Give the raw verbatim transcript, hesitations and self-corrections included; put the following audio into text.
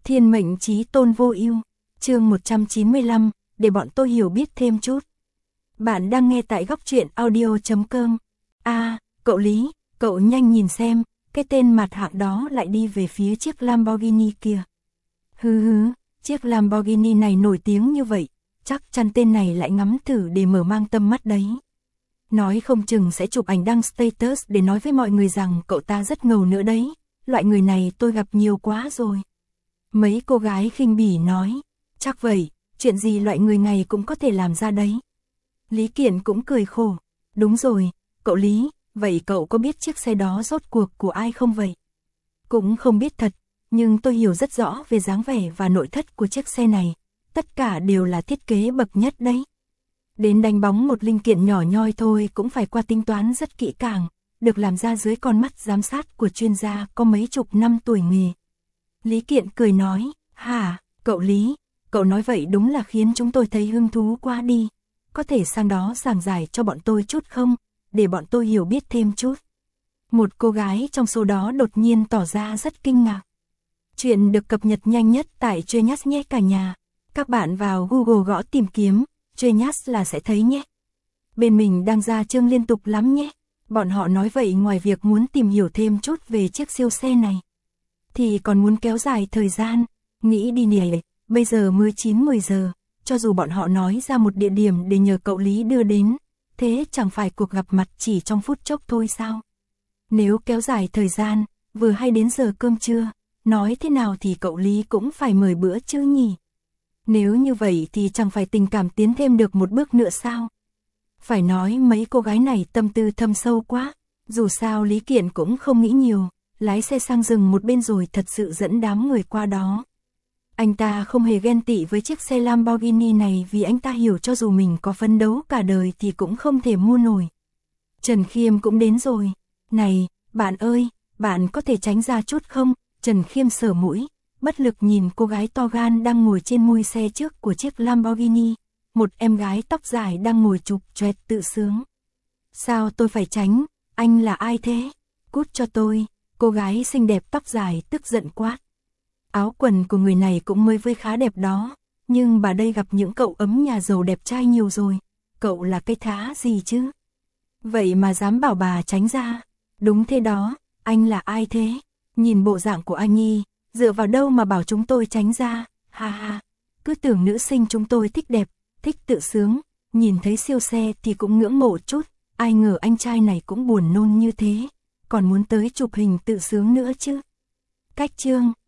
Thiên mệnh chí tôn vô ưu, chương một trăm chín mươi lăm, để bọn tôi hiểu biết thêm chút. Bạn đang nghe tại góc truyện audio chấm com. A, cậu Lý, cậu nhanh nhìn xem, cái tên mặt hạng đó lại đi về phía chiếc Lamborghini kia. Hứ hứ, chiếc Lamborghini này nổi tiếng như vậy, chắc chắn tên này lại ngắm thử để mở mang tầm mắt đấy. Nói không chừng sẽ chụp ảnh đăng status để nói với mọi người rằng cậu ta rất ngầu nữa đấy, loại người này tôi gặp nhiều quá rồi. Mấy cô gái khinh bỉ nói, chắc vậy, chuyện gì loại người này cũng có thể làm ra đấy. Lý Kiện cũng cười khổ, đúng rồi, cậu Lý, vậy cậu có biết chiếc xe đó rốt cuộc của ai không vậy? Cũng không biết thật, nhưng tôi hiểu rất rõ về dáng vẻ và nội thất của chiếc xe này, tất cả đều là thiết kế bậc nhất đấy. Đến đánh bóng một linh kiện nhỏ nhoi thôi cũng phải qua tính toán rất kỹ càng, được làm ra dưới con mắt giám sát của chuyên gia có mấy chục năm tuổi nghề. Lý Kiện cười nói, hả, cậu Lý, cậu nói vậy đúng là khiến chúng tôi thấy hứng thú quá đi. Có thể sang đó giảng giải cho bọn tôi chút không, để bọn tôi hiểu biết thêm chút. Một cô gái trong số đó đột nhiên tỏ ra rất kinh ngạc. Chuyện được cập nhật nhanh nhất tại Genius nhé cả nhà. Các bạn vào Google gõ tìm kiếm, Genius là sẽ thấy nhé. Bên mình đang ra chương liên tục lắm nhé. Bọn họ nói vậy ngoài việc muốn tìm hiểu thêm chút về chiếc siêu xe này, thì còn muốn kéo dài thời gian, nghĩ đi nè, bây giờ mới chín mười giờ, cho dù bọn họ nói ra một địa điểm để nhờ cậu Lý đưa đến, thế chẳng phải cuộc gặp mặt chỉ trong phút chốc thôi sao? Nếu kéo dài thời gian, vừa hay đến giờ cơm trưa, nói thế nào thì cậu Lý cũng phải mời bữa chứ nhỉ? Nếu như vậy thì chẳng phải tình cảm tiến thêm được một bước nữa sao? Phải nói mấy cô gái này tâm tư thâm sâu quá, dù sao Lý Kiện cũng không nghĩ nhiều, lái xe sang rừng một bên rồi thật sự dẫn đám người qua đó. Anh ta không hề ghen tị với chiếc xe Lamborghini này vì anh ta hiểu cho dù mình có phấn đấu cả đời thì cũng không thể mua nổi. Trần Khiêm cũng đến rồi. Này, bạn ơi, bạn có thể tránh ra chút không? Trần Khiêm sờ mũi, bất lực nhìn cô gái to gan đang ngồi trên mui xe trước của chiếc Lamborghini. Một em gái tóc dài đang ngồi chụp choẹt tự sướng. Sao tôi phải tránh? Anh là ai thế? Cút cho tôi. Cô gái xinh đẹp tóc dài tức giận quát. Áo quần của người này cũng mới với khá đẹp đó, nhưng bà đây gặp những cậu ấm nhà giàu đẹp trai nhiều rồi, cậu là cái thá gì chứ? Vậy mà dám bảo bà tránh ra. Đúng thế đó, anh là ai thế? Nhìn bộ dạng của anh y, dựa vào đâu mà bảo chúng tôi tránh ra, ha ha. Cứ tưởng nữ sinh chúng tôi thích đẹp, thích tự sướng, nhìn thấy siêu xe thì cũng ngưỡng mộ chút, ai ngờ anh trai này cũng buồn nôn như thế, còn muốn tới chụp hình tự sướng nữa chứ. Cách chương